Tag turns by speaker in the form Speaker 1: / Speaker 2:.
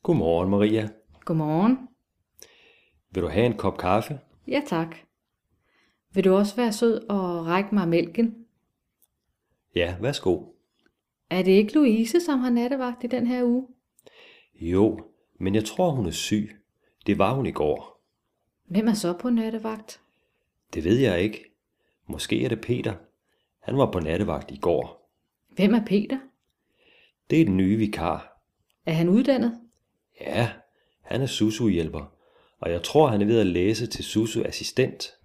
Speaker 1: Godmorgen, Maria.
Speaker 2: Godmorgen.
Speaker 1: Vil du have en kop kaffe?
Speaker 2: Ja, tak. Vil du også være sød og række mig mælken?
Speaker 1: Ja, værsgo.
Speaker 2: Er det ikke Louise, som har nattevagt i den her uge?
Speaker 1: Jo, men jeg tror, hun er syg. Det var hun i går.
Speaker 2: Hvem er så på nattevagt?
Speaker 1: Det ved jeg ikke. Måske er det Peter. Han var på nattevagt i går.
Speaker 2: Hvem er Peter?
Speaker 1: Det er den nye vikar.
Speaker 2: Er han uddannet?
Speaker 1: Ja, han er SUSU-hjælper, og jeg tror, han er ved at læse til SUSU-assistent.